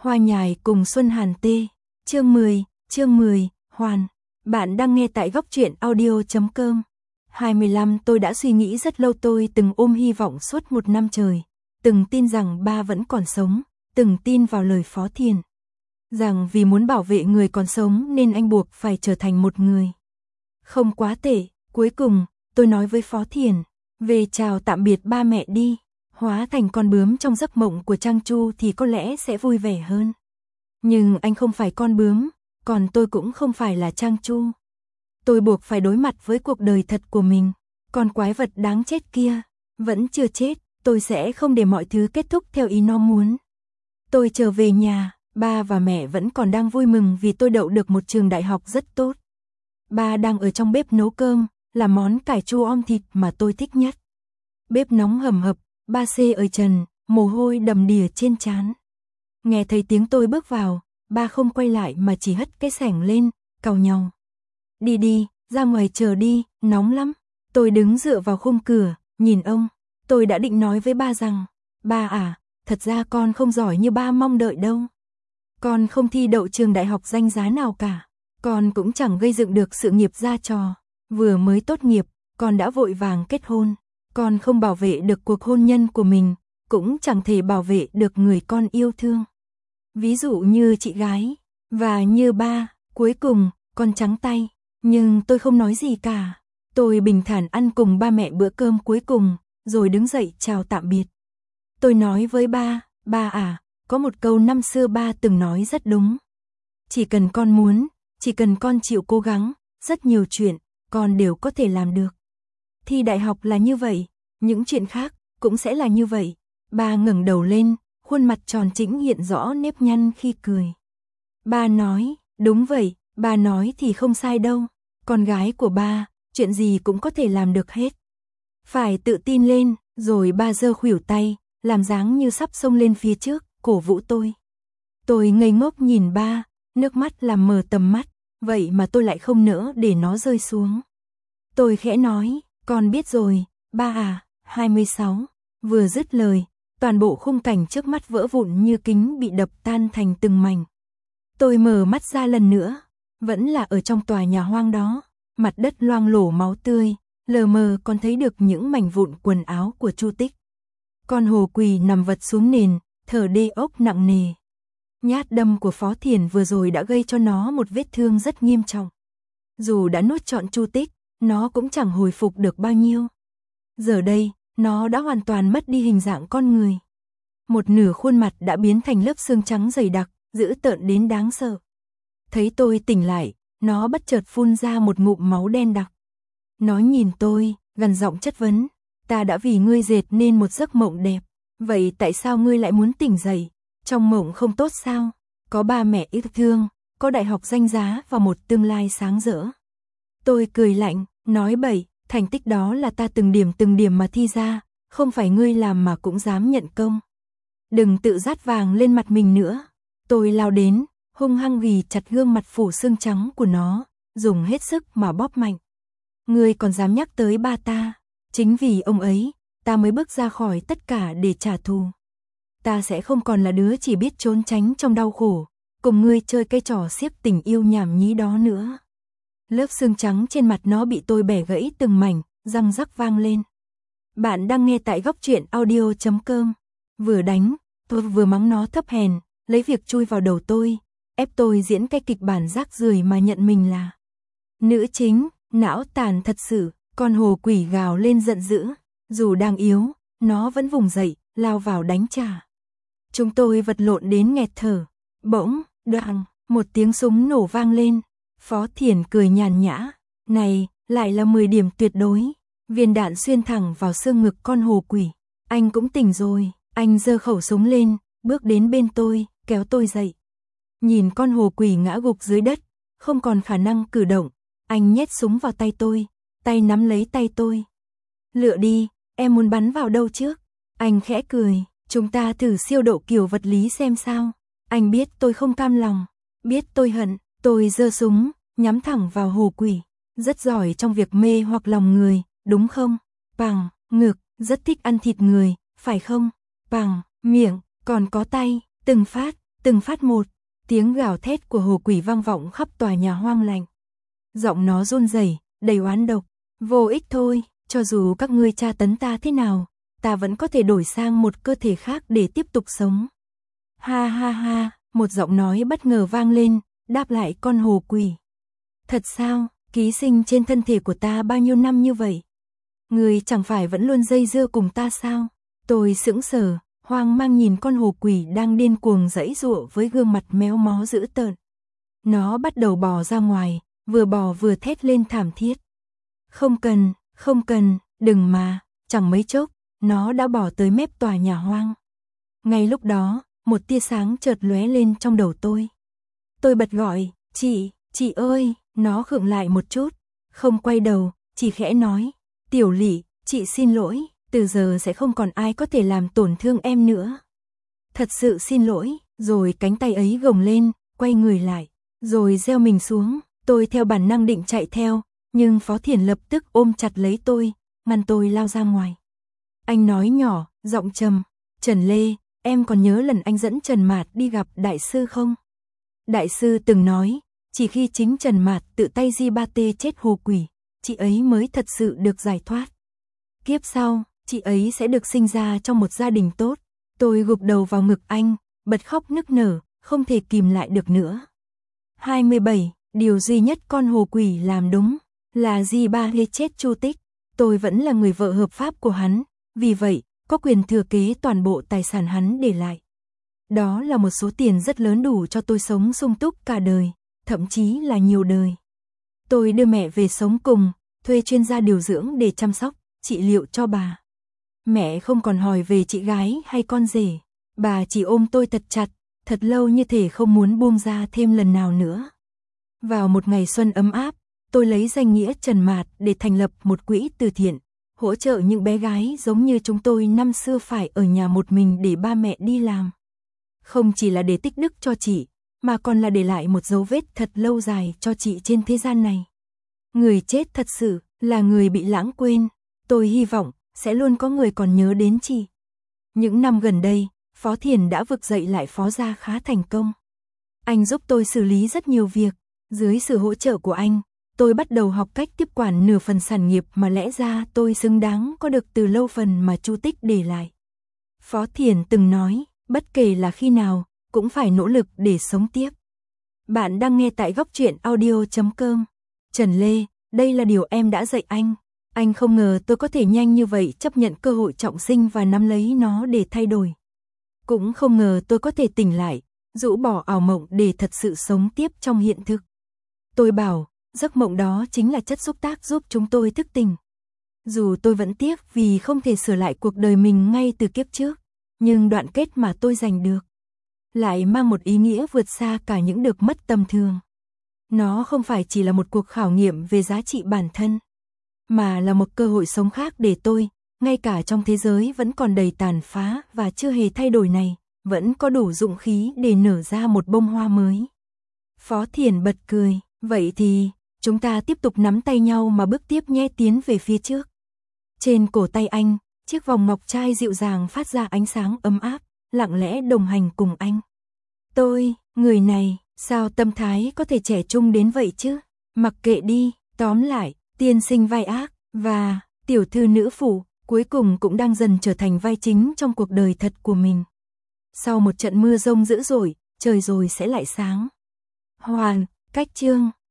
Hoa nhài cùng Xuân Hàn tê. Chương 10, Hoàn. Bạn đang nghe tại góc truyện audio.com. 25 tôi đã suy nghĩ rất lâu, tôi từng ôm hy vọng suốt một năm trời. Từng tin rằng ba vẫn còn sống, từng tin vào lời Phó Thiền. Rằng vì muốn bảo vệ người còn sống nên anh buộc phải trở thành một người không quá tệ. Cuối cùng, tôi nói với Phó Thiền, về chào tạm biệt ba mẹ đi. Hóa thành con bướm trong giấc mộng của Trang Chu thì có lẽ sẽ vui vẻ hơn. Nhưng anh không phải con bướm, còn tôi cũng không phải là Trang Chu. Tôi buộc phải đối mặt với cuộc đời thật của mình. Con quái vật đáng chết kia vẫn chưa chết, tôi sẽ không để mọi thứ kết thúc theo ý nó muốn. Tôi trở về nhà, ba và mẹ vẫn còn đang vui mừng vì tôi đậu được một trường đại học rất tốt. Ba đang ở trong bếp nấu cơm, là món cải chua om thịt mà tôi thích nhất. Bếp nóng hầm hập, ba xê ở trần, mồ hôi đầm đìa trên trán. Nghe thấy tiếng tôi bước vào, ba không quay lại mà chỉ hất cái xẻng lên, càu nhàu. Đi, ra ngoài chờ đi, nóng lắm. Tôi đứng dựa vào khung cửa, nhìn ông. Tôi đã định nói với ba rằng, ba à, thật ra con không giỏi như ba mong đợi đâu. Con không thi đậu trường đại học danh giá nào cả. Con cũng chẳng gây dựng được sự nghiệp ra trò. Vừa mới tốt nghiệp, con đã vội vàng kết hôn. Con không bảo vệ được cuộc hôn nhân của mình, cũng chẳng thể bảo vệ được người con yêu thương. Ví dụ như chị gái, và như ba, cuối cùng, con trắng tay. Nhưng tôi không nói gì cả. Tôi bình thản ăn cùng ba mẹ bữa cơm cuối cùng, rồi đứng dậy chào tạm biệt. Tôi nói với ba à, có một câu năm xưa ba từng nói rất đúng. Chỉ cần con muốn, chỉ cần con chịu cố gắng, rất nhiều chuyện, con đều có thể làm được. Thi đại học là như vậy, những chuyện khác cũng sẽ là như vậy. Ba ngẩng đầu lên, khuôn mặt tròn trĩnh hiện rõ nếp nhăn khi cười. Ba nói, đúng vậy, ba nói thì không sai đâu. Con gái của ba, chuyện gì cũng có thể làm được hết. Phải tự tin lên, rồi ba giơ khuỷu tay, làm dáng như sắp xông lên phía trước, cổ vũ tôi. Tôi ngây ngốc nhìn ba, nước mắt làm mờ tầm mắt, vậy mà tôi lại không nỡ để nó rơi xuống. Tôi khẽ nói, con biết rồi, ba à. 26. Vừa dứt lời, toàn bộ khung cảnh trước mắt vỡ vụn như kính bị đập tan thành từng mảnh. Tôi mở mắt ra lần nữa, vẫn là ở trong tòa nhà hoang đó, mặt đất loang lổ máu tươi, lờ mờ còn thấy được những mảnh vụn quần áo của Chu Tích. Con hồ quỳ nằm vật xuống nền, thở đê ốc nặng nề. Nhát đâm của Phó Thiền vừa rồi đã gây cho nó một vết thương rất nghiêm trọng. Dù đã nuốt trọn Chu Tích, nó cũng chẳng hồi phục được bao nhiêu. Giờ đây, nó đã hoàn toàn mất đi hình dạng con người. Một nửa khuôn mặt đã biến thành lớp xương trắng dày đặc, dữ tợn đến đáng sợ. Thấy tôi tỉnh lại, nó bất chợt phun ra một ngụm máu đen đặc. Nó nhìn tôi, gằn giọng chất vấn, ta đã vì ngươi dệt nên một giấc mộng đẹp. Vậy tại sao ngươi lại muốn tỉnh dậy? Trong mộng không tốt sao? Có ba mẹ yêu thương, có đại học danh giá và một tương lai sáng rỡ. Tôi cười lạnh, nói bậy. Thành tích đó là ta từng điểm mà thi ra, không phải ngươi làm mà cũng dám nhận công. Đừng tự dát vàng lên mặt mình nữa. Tôi lao đến, hung hăng ghì chặt gương mặt phủ xương trắng của nó, dùng hết sức mà bóp mạnh. Ngươi còn dám nhắc tới ba ta, chính vì ông ấy, ta mới bước ra khỏi tất cả để trả thù. Ta sẽ không còn là đứa chỉ biết trốn tránh trong đau khổ, cùng ngươi chơi cái trò xiếc tình yêu nhảm nhí đó nữa. Lớp xương trắng trên mặt nó bị tôi bẻ gãy từng mảnh, răng rắc vang lên. Bạn đang nghe tại góc truyện audio.com. Vừa đánh, tôi vừa mắng nó thấp hèn, lấy việc chui vào đầu tôi, ép tôi diễn cái kịch bản rác rưởi mà nhận mình là nữ chính, não tàn thật sự. Con hồ quỷ gào lên giận dữ, dù đang yếu, nó vẫn vùng dậy, lao vào đánh trả. Chúng tôi vật lộn đến nghẹt thở. Bỗng, đoàng, một tiếng súng nổ vang lên. Phó Thiền cười nhàn nhã, này, lại là 10 điểm tuyệt đối. Viên đạn xuyên thẳng vào xương ngực con hồ quỷ. Anh cũng tỉnh rồi, anh giơ khẩu súng lên, bước đến bên tôi, kéo tôi dậy. Nhìn con hồ quỷ ngã gục dưới đất, không còn khả năng cử động, anh nhét súng vào tay tôi, tay nắm lấy tay tôi. Lựa đi, em muốn bắn vào đâu trước? Anh khẽ cười, chúng ta thử siêu độ kiểu vật lý xem sao. Anh biết tôi không cam lòng, biết tôi hận. Tôi giơ súng, nhắm thẳng vào hồ quỷ. Rất giỏi trong việc mê hoặc lòng người, đúng không? Bằng, ngực, rất thích ăn thịt người, phải không? Bằng, miệng, còn có tay, từng Từng phát một, tiếng gào thét của hồ quỷ vang vọng khắp tòa nhà hoang lạnh. Giọng nó run rẩy, đầy oán độc. Vô ích thôi, cho dù các ngươi tra tấn ta thế nào, ta vẫn có thể đổi sang một cơ thể khác để tiếp tục sống. Ha ha ha, một giọng nói bất ngờ vang lên, đáp lại con hồ quỷ. Thật sao, ký sinh trên thân thể của ta bao nhiêu năm như vậy? Ngươi chẳng phải vẫn luôn dây dưa cùng ta sao? Tôi sững sờ, hoang mang nhìn con hồ quỷ đang điên cuồng giãy giụa với gương mặt méo mó dữ tợn. Nó bắt đầu bò ra ngoài, vừa bò vừa thét lên thảm thiết. Không cần, đừng mà, chẳng mấy chốc, nó đã bò tới mép tòa nhà hoang. Ngay lúc đó, một tia sáng chợt lóe lên trong đầu tôi. Tôi bật gọi, chị ơi, nó khựng lại một chút, không quay đầu, chỉ khẽ nói, Tiểu Lị, chị xin lỗi, từ giờ sẽ không còn ai có thể làm tổn thương em nữa. Thật sự xin lỗi, rồi cánh tay ấy gồng lên, quay người lại, rồi gieo mình xuống, tôi theo bản năng định chạy theo, nhưng Phó Thiển lập tức ôm chặt lấy tôi, ngăn tôi lao ra ngoài. Anh nói nhỏ, giọng trầm, Trần Lê, em còn nhớ lần anh dẫn Trần Mạt đi gặp đại sư không? Đại sư từng nói, chỉ khi chính Trần Mạt tự tay di ba tê chết hồ quỷ, chị ấy mới thật sự được giải thoát. Kiếp sau, chị ấy sẽ được sinh ra trong một gia đình tốt. Tôi gục đầu vào ngực anh, bật khóc nức nở, không thể kìm lại được nữa. 27. Điều duy nhất con hồ quỷ làm đúng là di ba lê chết chu tích. Tôi vẫn là người vợ hợp pháp của hắn, vì vậy, có quyền thừa kế toàn bộ tài sản hắn để lại. Đó là một số tiền rất lớn đủ cho tôi sống sung túc cả đời, thậm chí là nhiều đời. Tôi đưa mẹ về sống cùng, thuê chuyên gia điều dưỡng để chăm sóc, trị liệu cho bà. Mẹ không còn hỏi về chị gái hay con rể, bà chỉ ôm tôi thật chặt, thật lâu như thể không muốn buông ra thêm lần nào nữa. Vào một ngày xuân ấm áp, tôi lấy danh nghĩa Trần Mạt để thành lập một quỹ từ thiện, hỗ trợ những bé gái giống như chúng tôi năm xưa phải ở nhà một mình để ba mẹ đi làm. Không chỉ là để tích đức cho chị, mà còn là để lại một dấu vết thật lâu dài cho chị trên thế gian này. Người chết thật sự là người bị lãng quên, tôi hy vọng sẽ luôn có người còn nhớ đến chị. Những năm gần đây, Phó Thiển đã vực dậy lại Phó gia khá thành công. Anh giúp tôi xử lý rất nhiều việc, dưới sự hỗ trợ của anh, tôi bắt đầu học cách tiếp quản nửa phần sản nghiệp mà lẽ ra tôi xứng đáng có được từ lâu phần mà Chu Tích để lại. Phó Thiển từng nói, bất kể là khi nào, cũng phải nỗ lực để sống tiếp. Bạn đang nghe tại góc truyện audio.com. Trần Lê, đây là điều em đã dạy anh. Anh không ngờ tôi có thể nhanh như vậy chấp nhận cơ hội trọng sinh và nắm lấy nó để thay đổi. Cũng không ngờ tôi có thể tỉnh lại, rũ bỏ ảo mộng để thật sự sống tiếp trong hiện thực. Tôi bảo, giấc mộng đó chính là chất xúc tác giúp chúng tôi thức tỉnh. Dù tôi vẫn tiếc vì không thể sửa lại cuộc đời mình ngay từ kiếp trước, nhưng đoạn kết mà tôi giành được lại mang một ý nghĩa vượt xa cả những được mất tầm thường. Nó không phải chỉ là một cuộc khảo nghiệm về giá trị bản thân, mà là một cơ hội sống khác để tôi, ngay cả trong thế giới vẫn còn đầy tàn phá và chưa hề thay đổi này, vẫn có đủ dũng khí để nở ra một bông hoa mới. Phó Thiển bật cười, vậy thì, chúng ta tiếp tục nắm tay nhau mà bước tiếp nhé, tiến về phía trước. Trên cổ tay anh, chiếc vòng ngọc trai dịu dàng phát ra ánh sáng ấm áp, lặng lẽ đồng hành cùng anh. Tôi, người này, sao tâm thái có thể trẻ trung đến vậy chứ? Mặc kệ đi, tóm lại, tiên sinh vai ác và tiểu thư nữ phụ cuối cùng cũng đang dần trở thành vai chính trong cuộc đời thật của mình. Sau một trận mưa rông dữ dội, trời rồi sẽ lại sáng. Hoàn, cách chương